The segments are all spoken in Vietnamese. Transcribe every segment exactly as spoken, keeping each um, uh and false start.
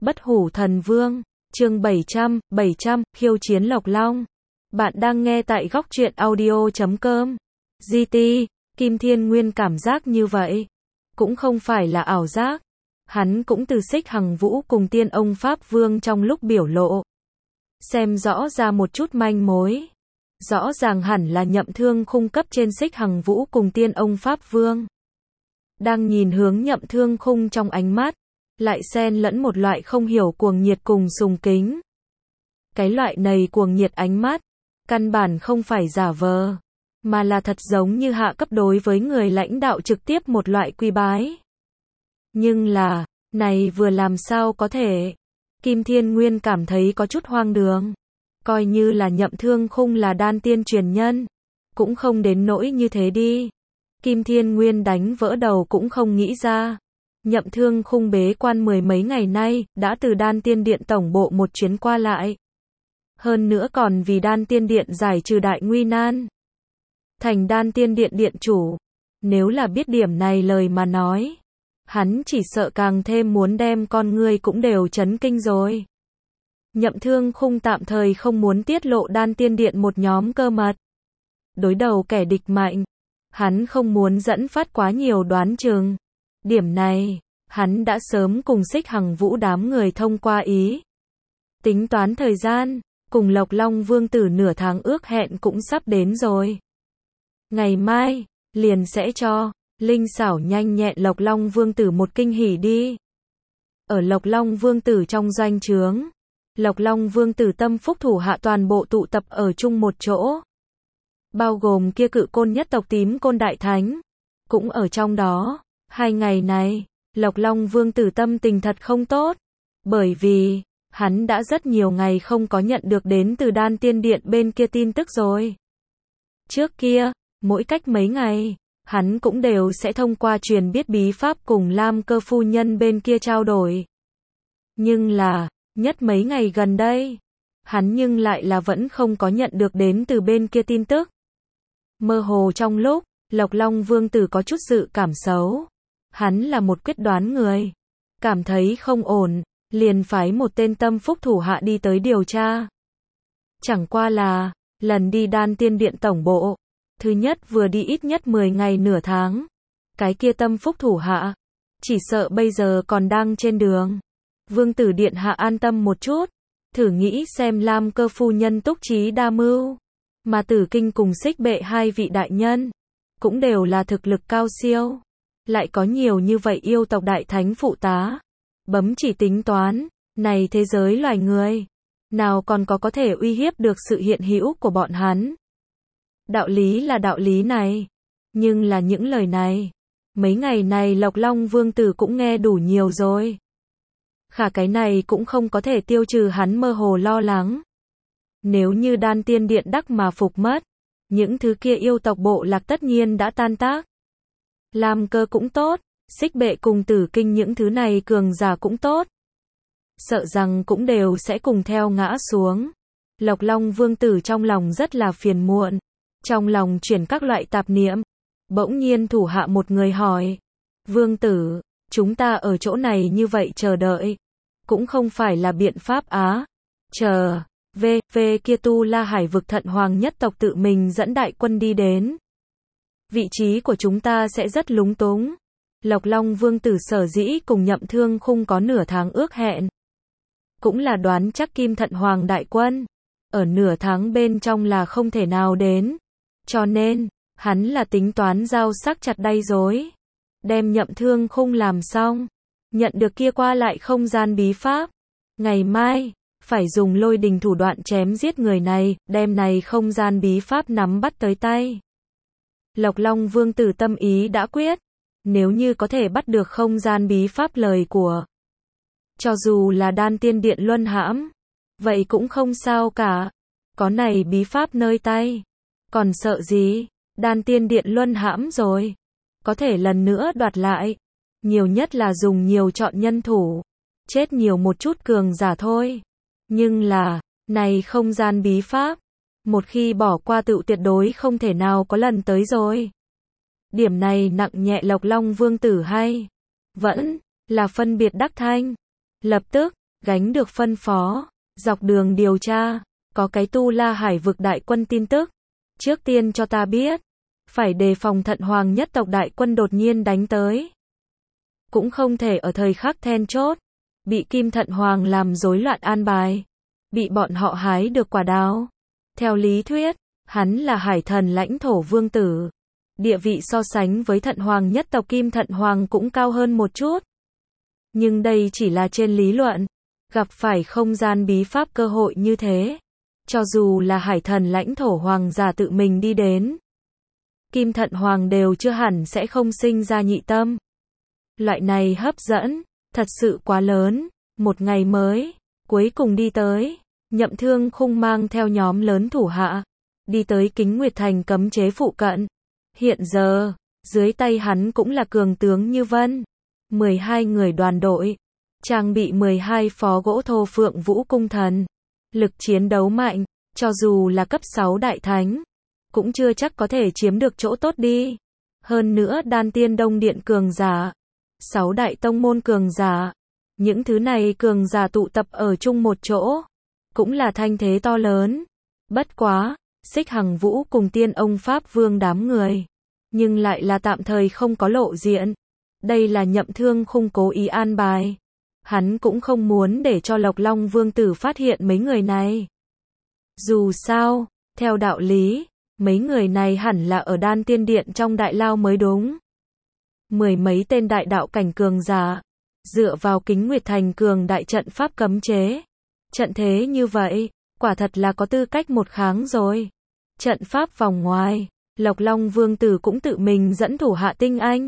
Bất hủ thần vương, chương bảy trăm, bảy trăm, khiêu chiến Lộc Long. Bạn đang nghe tại góc truyện audio chấm com. giê tê, Kim Thiên Nguyên cảm giác như vậy. Cũng không phải là ảo giác. Hắn cũng từ Xích Hằng Vũ cùng Tiên Ông Pháp Vương trong lúc biểu lộ. Xem rõ ra một chút manh mối. Rõ ràng hẳn là Nhậm Thương Khung cấp trên Xích Hằng Vũ cùng Tiên Ông Pháp Vương. Đang nhìn hướng Nhậm Thương Khung trong ánh mắt, lại xen lẫn một loại không hiểu cuồng nhiệt cùng sùng kính. Cái loại này cuồng nhiệt ánh mắt, căn bản không phải giả vờ, mà là thật giống như hạ cấp đối với người lãnh đạo trực tiếp một loại quy bái. Nhưng là, này vừa làm sao có thể? Kim Thiên Nguyên cảm thấy có chút hoang đường. Coi như là Nhậm Thương Khung là đan tiên truyền nhân, cũng không đến nỗi như thế đi. Kim Thiên Nguyên đánh vỡ đầu cũng không nghĩ ra. Nhậm Thương Khung bế quan mười mấy ngày nay, đã từ đan tiên điện tổng bộ một chuyến qua lại. Hơn nữa còn vì đan tiên điện giải trừ đại nguy nan. Thành đan tiên điện điện chủ. Nếu là biết điểm này lời mà nói, hắn chỉ sợ càng thêm muốn đem con ngươi cũng đều chấn kinh rồi. Nhậm Thương Khung tạm thời không muốn tiết lộ đan tiên điện một nhóm cơ mật. Đối đầu kẻ địch mạnh, hắn không muốn dẫn phát quá nhiều đoán chừng. Điểm này, hắn đã sớm cùng Xích Hằng Vũ đám người thông qua ý. Tính toán thời gian, cùng Lộc Long Vương tử nửa tháng ước hẹn cũng sắp đến rồi. Ngày mai, liền sẽ cho Linh Xảo nhanh nhẹn Lộc Long Vương tử một kinh hỉ đi. Ở Lộc Long Vương tử trong doanh trướng, Lộc Long Vương tử tâm phúc thủ hạ toàn bộ tụ tập ở chung một chỗ. Bao gồm kia cự côn nhất tộc Tím Côn Đại Thánh, cũng ở trong đó. Hai ngày này, Lộc Long Vương tử tâm tình thật không tốt, bởi vì, hắn đã rất nhiều ngày không có nhận được đến từ đan tiên điện bên kia tin tức rồi. Trước kia, mỗi cách mấy ngày, hắn cũng đều sẽ thông qua truyền biết bí pháp cùng Lam Cơ phu nhân bên kia trao đổi. Nhưng là, nhất mấy ngày gần đây, hắn nhưng lại là vẫn không có nhận được đến từ bên kia tin tức. Mơ hồ trong lúc, Lộc Long Vương tử có chút sự cảm xấu. Hắn là một quyết đoán người. Cảm thấy không ổn, liền phái một tên tâm phúc thủ hạ đi tới điều tra. Chẳng qua là, lần đi đan tiên điện tổng bộ, thứ nhất vừa đi ít nhất mười ngày nửa tháng. Cái kia tâm phúc thủ hạ, chỉ sợ bây giờ còn đang trên đường. Vương tử điện hạ an tâm một chút, thử nghĩ xem Lam Cơ phu nhân túc trí đa mưu, mà Tử Kinh cùng Xích Bệ hai vị đại nhân, cũng đều là thực lực cao siêu. Lại có nhiều như vậy yêu tộc đại thánh phụ tá. Bấm chỉ tính toán, này thế giới loài người, nào còn có có thể uy hiếp được sự hiện hữu của bọn hắn. Đạo lý là đạo lý này, nhưng là những lời này, mấy ngày này Lộc Long Vương tử cũng nghe đủ nhiều rồi. Khả cái này cũng không có thể tiêu trừ hắn mơ hồ lo lắng. Nếu như đan tiên điện đắc mà phục mất, những thứ kia yêu tộc bộ lạc tất nhiên đã tan tác. Lam Cơ cũng tốt, Xích Bệ cùng Tử Kinh những thứ này cường giả cũng tốt. Sợ rằng cũng đều sẽ cùng theo ngã xuống. Lộc Long Vương tử trong lòng rất là phiền muộn. Trong lòng chuyển các loại tạp niệm. Bỗng nhiên thủ hạ một người hỏi. Vương tử, chúng ta ở chỗ này như vậy chờ đợi. Cũng không phải là biện pháp á. Chờ, về, về kia Tu La Hải vực Thận Hoàng nhất tộc tự mình dẫn đại quân đi đến. Vị trí của chúng ta sẽ rất lúng túng. Lộc Long Vương tử sở dĩ cùng Nhậm Thương Khung có nửa tháng ước hẹn. Cũng là đoán chắc Kim Thận Hoàng đại quân. Ở nửa tháng bên trong là không thể nào đến. Cho nên, hắn là tính toán giao sắc chặt đay rối. Đem Nhậm Thương Khung làm xong. Nhận được kia qua lại không gian bí pháp. Ngày mai, phải dùng lôi đình thủ đoạn chém giết người này, đem này không gian bí pháp nắm bắt tới tay. Lộc Long Vương tử tâm ý đã quyết. Nếu như có thể bắt được không gian bí pháp lời của, cho dù là đan tiên điện luân hãm, vậy cũng không sao cả. Có này bí pháp nơi tay, còn sợ gì? Đan tiên điện luân hãm rồi, có thể lần nữa đoạt lại. Nhiều nhất là dùng nhiều chọn nhân thủ, chết nhiều một chút cường giả thôi. Nhưng là, này không gian bí pháp, một khi bỏ qua tựu tuyệt đối không thể nào có lần tới rồi. Điểm này nặng nhẹ Lộc Long Vương tử hay vẫn là phân biệt đắc thanh. Lập tức, gánh được phân phó, dọc đường điều tra, có cái Tu La Hải vực đại quân tin tức. Trước tiên cho ta biết, phải đề phòng Thận Hoàng nhất tộc đại quân đột nhiên đánh tới. Cũng không thể ở thời khắc then chốt, bị Kim Thận Hoàng làm rối loạn an bài, bị bọn họ hái được quả đào. Theo lý thuyết, hắn là hải thần lãnh thổ vương tử. Địa vị so sánh với Thận Hoàng nhất tộc Kim Thận Hoàng cũng cao hơn một chút. Nhưng đây chỉ là trên lý luận, gặp phải không gian bí pháp cơ hội như thế. Cho dù là hải thần lãnh thổ hoàng giả tự mình đi đến, Kim Thận Hoàng đều chưa hẳn sẽ không sinh ra nhị tâm. Loại này hấp dẫn, thật sự quá lớn. Một ngày mới, cuối cùng đi tới, Nhậm Thương Khung mang theo nhóm lớn thủ hạ, đi tới Kính Nguyệt Thành cấm chế phụ cận. Hiện giờ, dưới tay hắn cũng là cường tướng như vân. mười hai người đoàn đội, trang bị mười hai phó gỗ thô Phượng Vũ cung thần. Lực chiến đấu mạnh, cho dù là cấp sáu đại thánh, cũng chưa chắc có thể chiếm được chỗ tốt đi. Hơn nữa đan tiên đông điện cường giả, sáu đại tông môn cường giả, những thứ này cường giả tụ tập ở chung một chỗ, cũng là thanh thế to lớn. Bất quá, Xích Hằng Vũ cùng Tiên Ông Pháp Vương đám người, nhưng lại là tạm thời không có lộ diện. Đây là Nhậm Thương Khung cố ý an bài. Hắn cũng không muốn để cho Lộc Long Vương tử phát hiện mấy người này. Dù sao, theo đạo lý, mấy người này hẳn là ở đan tiên điện trong đại lao mới đúng. Mười mấy tên đại đạo cảnh cường giả, dựa vào Kính Nguyệt Thành cường đại trận pháp cấm chế. Trận thế như vậy, quả thật là có tư cách một kháng rồi. Trận pháp vòng ngoài, Lộc Long Vương tử cũng tự mình dẫn thủ hạ tinh anh.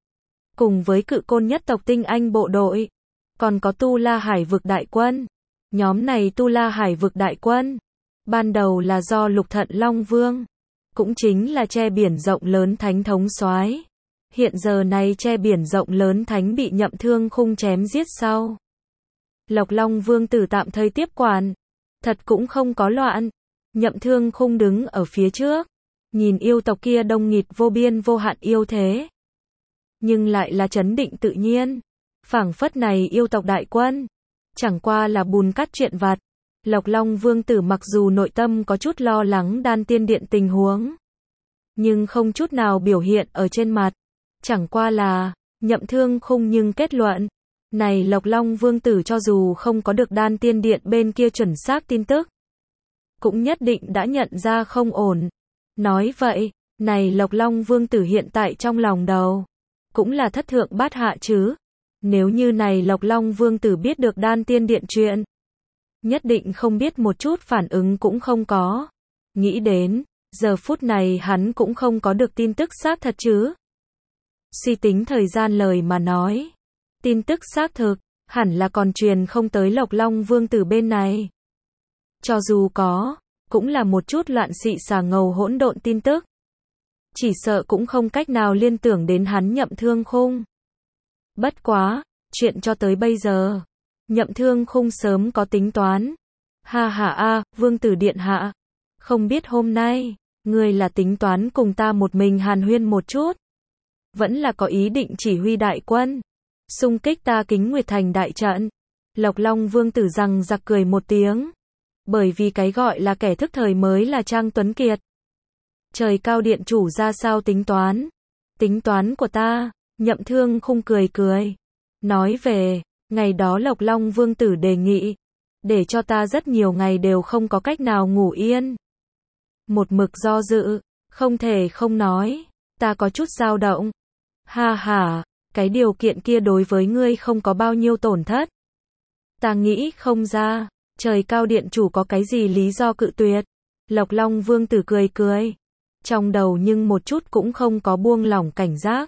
Cùng với Cự Côn nhất tộc tinh anh bộ đội, còn có Tu La Hải vực đại quân. Nhóm này Tu La Hải vực đại quân, ban đầu là do Lục Thận Long Vương, cũng chính là che biển rộng lớn thánh thống soái. Hiện giờ này che biển rộng lớn thánh bị Nhậm Thương Khung chém giết sau. Lộc Long Vương tử tạm thời tiếp quản, thật cũng không có loạn. Nhậm Thương Khung đứng ở phía trước, nhìn yêu tộc kia đông nghịt vô biên vô hạn yêu thế, nhưng lại là trấn định tự nhiên. Phảng phất này yêu tộc đại quân, chẳng qua là bùn cát chuyện vặt. Lộc Long Vương tử mặc dù nội tâm có chút lo lắng đan tiên điện tình huống, nhưng không chút nào biểu hiện ở trên mặt. Chẳng qua là, Nhậm Thương Khung nhưng kết luận, này Lộc Long Vương tử cho dù không có được đan tiên điện bên kia chuẩn xác tin tức, cũng nhất định đã nhận ra không ổn. Nói vậy, này Lộc Long Vương tử hiện tại trong lòng đầu, cũng là thất thượng bát hạ chứ. Nếu như này Lộc Long Vương tử biết được đan tiên điện chuyện, nhất định không biết một chút phản ứng cũng không có. Nghĩ đến, giờ phút này hắn cũng không có được tin tức xác thật chứ. Suy tính thời gian lời mà nói, tin tức xác thực, hẳn là còn truyền không tới Lộc Long Vương tử bên này. Cho dù có, cũng là một chút loạn xị xà ngầu hỗn độn tin tức. Chỉ sợ cũng không cách nào liên tưởng đến hắn Nhậm Thương Khung. Bất quá, chuyện cho tới bây giờ, Nhậm Thương Khung sớm có tính toán. Ha ha a, Vương tử điện hạ, không biết hôm nay, ngươi là tính toán cùng ta một mình hàn huyên một chút, vẫn là có ý định chỉ huy đại quân xung kích ta Kính Nguyệt Thành đại trận. Lộc Long Vương tử rằng giặc cười một tiếng, bởi vì cái gọi là kẻ thức thời mới là Trang Tuấn Kiệt. Trời cao điện chủ ra sao tính toán? Tính toán của ta, Nhậm Thương Khung cười cười, nói về, ngày đó Lộc Long Vương tử đề nghị, để cho ta rất nhiều ngày đều không có cách nào ngủ yên. Một mực do dự, không thể không nói, ta có chút dao động. Ha ha, cái điều kiện kia đối với ngươi không có bao nhiêu tổn thất. Ta nghĩ không ra, trời cao điện chủ có cái gì lý do cự tuyệt. Lộc Long Vương tử cười cười, trong đầu nhưng một chút cũng không có buông lỏng cảnh giác.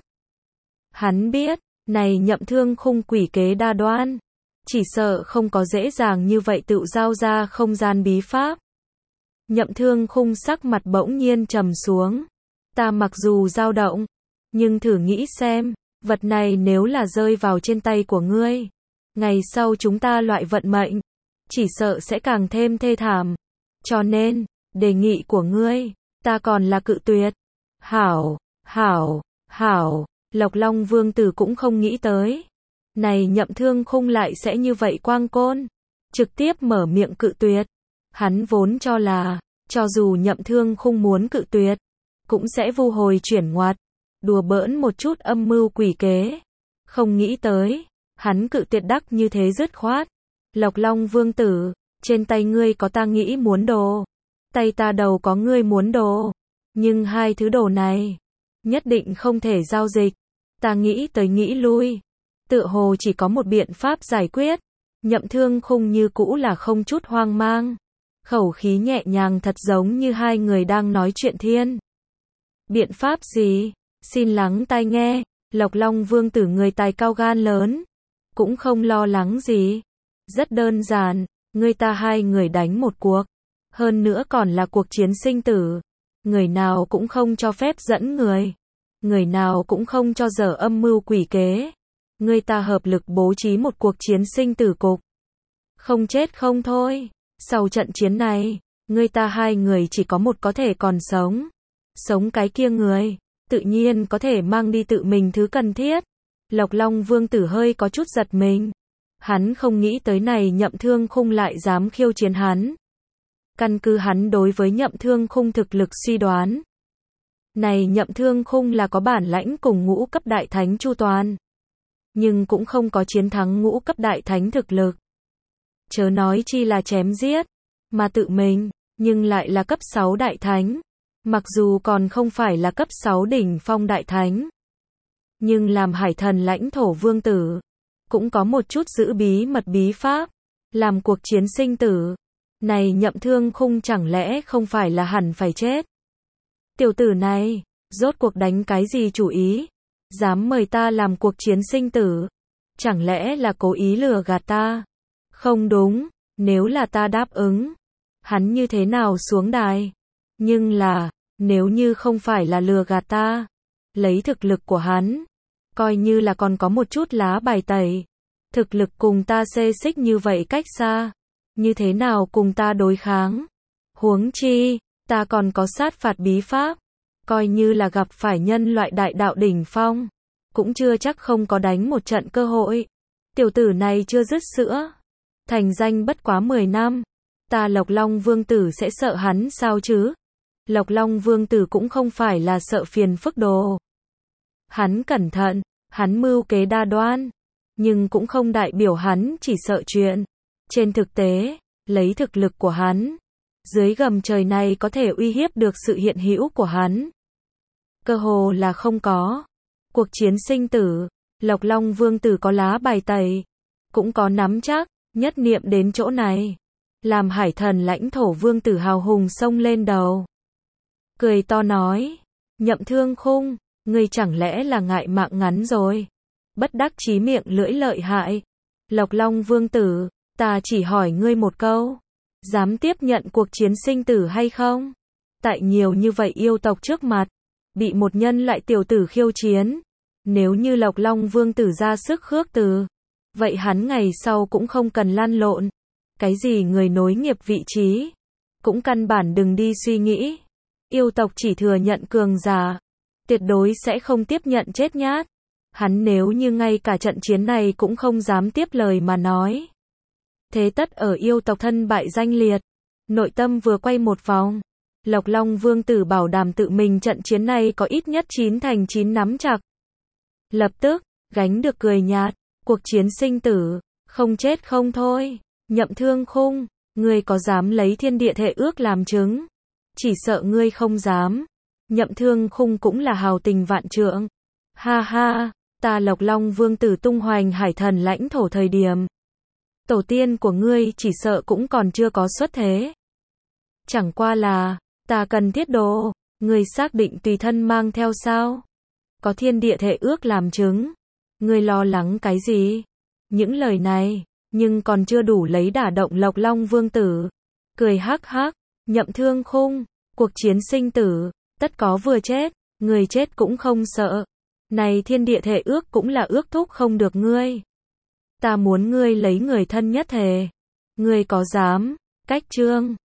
Hắn biết, này Nhậm Thương Khung quỷ kế đa đoan, chỉ sợ không có dễ dàng như vậy tự giao ra không gian bí pháp. Nhậm Thương Khung sắc mặt bỗng nhiên trầm xuống. Ta mặc dù dao động, nhưng thử nghĩ xem, vật này nếu là rơi vào trên tay của ngươi, ngày sau chúng ta loại vận mệnh, chỉ sợ sẽ càng thêm thê thảm. Cho nên, đề nghị của ngươi, ta còn là cự tuyệt. Hảo, hảo, hảo, Lộc Long Vương tử cũng không nghĩ tới. Này Nhậm Thương Khung lại sẽ như vậy quang côn. trực tiếp mở miệng cự tuyệt. Hắn vốn cho là, cho dù Nhậm Thương Khung muốn cự tuyệt, cũng sẽ vu hồi chuyển ngoặt, đùa bỡn một chút âm mưu quỷ kế. Không nghĩ tới, hắn cự tuyệt đắc như thế dứt khoát. Lộc Long Vương tử, trên tay ngươi có ta nghĩ muốn đồ, tay ta đầu có ngươi muốn đồ, nhưng hai thứ đồ này, nhất định không thể giao dịch. Ta nghĩ tới nghĩ lui, tựa hồ chỉ có một biện pháp giải quyết. Nhậm Thương Khung như cũ là không chút hoang mang, khẩu khí nhẹ nhàng thật giống như hai người đang nói chuyện thiên. Biện pháp gì? Xin lắng tai nghe. Lộc Long Vương tử người tài cao gan lớn, cũng không lo lắng gì. Rất đơn giản, người ta hai người đánh một cuộc, hơn nữa còn là cuộc chiến sinh tử. Người nào cũng không cho phép dẫn người, người nào cũng không cho dở âm mưu quỷ kế. Người ta hợp lực bố trí một cuộc chiến sinh tử cục, không chết không thôi. Sau trận chiến này, người ta hai người chỉ có một có thể còn sống. Sống cái kia người, tự nhiên có thể mang đi tự mình thứ cần thiết. Lộc Long Vương tử hơi có chút giật mình. Hắn không nghĩ tới này Nhậm Thương Khung lại dám khiêu chiến hắn. Căn cứ hắn đối với Nhậm Thương Khung thực lực suy đoán, này Nhậm Thương Khung là có bản lãnh cùng ngũ cấp đại thánh chu toàn, nhưng cũng không có chiến thắng ngũ cấp đại thánh thực lực. Chớ nói chi là chém giết, mà tự mình, nhưng lại là cấp sáu đại thánh. Mặc dù còn không phải là cấp sáu đỉnh phong đại thánh, nhưng làm hải thần lãnh thổ vương tử, cũng có một chút giữ bí mật bí pháp, làm cuộc chiến sinh tử. Này Nhậm Thương Khung chẳng lẽ không phải là hẳn phải chết? Tiểu tử này, rốt cuộc đánh cái gì chủ ý? Dám mời ta làm cuộc chiến sinh tử? Chẳng lẽ là cố ý lừa gạt ta? Không đúng, nếu là ta đáp ứng, hắn như thế nào xuống đài? Nhưng là, nếu như không phải là lừa gạt ta, lấy thực lực của hắn, coi như là còn có một chút lá bài tẩy. Thực lực cùng ta xê xích như vậy cách xa, như thế nào cùng ta đối kháng? Huống chi, ta còn có sát phạt bí pháp, coi như là gặp phải nhân loại đại đạo đỉnh phong, cũng chưa chắc không có đánh một trận cơ hội. Tiểu tử này chưa dứt sữa, thành danh bất quá mười năm, ta Lộc Long Vương tử sẽ sợ hắn sao chứ? Lộc Long Vương tử cũng không phải là sợ phiền phức đồ. Hắn cẩn thận, hắn mưu kế đa đoan, nhưng cũng không đại biểu hắn chỉ sợ chuyện. Trên thực tế, lấy thực lực của hắn, dưới gầm trời này có thể uy hiếp được sự hiện hữu của hắn, cơ hồ là không có. Cuộc chiến sinh tử, Lộc Long Vương tử có lá bài tẩy, cũng có nắm chắc. Nhất niệm đến chỗ này, làm hải thần lãnh thổ vương tử hào hùng xông lên đầu, cười to nói: Nhậm Thương Khung, ngươi chẳng lẽ là ngại mạng ngắn rồi? Bất đắc chí miệng lưỡi lợi hại. Lộc Long Vương tử, ta chỉ hỏi ngươi một câu, dám tiếp nhận cuộc chiến sinh tử hay không? Tại nhiều như vậy yêu tộc trước mặt, bị một nhân loại tiểu tử khiêu chiến, nếu như Lộc Long Vương tử ra sức khước từ, vậy hắn ngày sau cũng không cần lăn lộn. Cái gì người nối nghiệp vị trí, cũng căn bản đừng đi suy nghĩ. Yêu tộc chỉ thừa nhận cường giả, tuyệt đối sẽ không tiếp nhận chết nhát. Hắn nếu như ngay cả trận chiến này cũng không dám tiếp lời mà nói, thế tất ở yêu tộc thân bại danh liệt. Nội tâm vừa quay một vòng, Lộc Long Vương tử bảo đảm tự mình trận chiến này có ít nhất chín thành chín nắm chặt. Lập tức, gánh được cười nhạt, cuộc chiến sinh tử, không chết không thôi. Nhậm Thương Khung, ngươi có dám lấy thiên địa thệ ước làm chứng? Chỉ sợ ngươi không dám. Nhậm Thương Khung cũng là hào tình vạn trượng. Ha ha, ta Lộc Long Vương tử tung hoành hải thần lãnh thổ thời điểm, tổ tiên của ngươi chỉ sợ cũng còn chưa có xuất thế. Chẳng qua là, ta cần thiết đồ, ngươi xác định tùy thân mang theo sao? Có thiên địa thệ ước làm chứng, ngươi lo lắng cái gì? Những lời này, nhưng còn chưa đủ lấy đả động Lộc Long Vương tử. Cười hắc hắc, Nhậm Thương Khung, cuộc chiến sinh tử, tất có vừa chết, người chết cũng không sợ. Này thiên địa thệ ước cũng là ước thúc không được ngươi. Ta muốn ngươi lấy người thân nhất thề. Ngươi có dám? Cách chương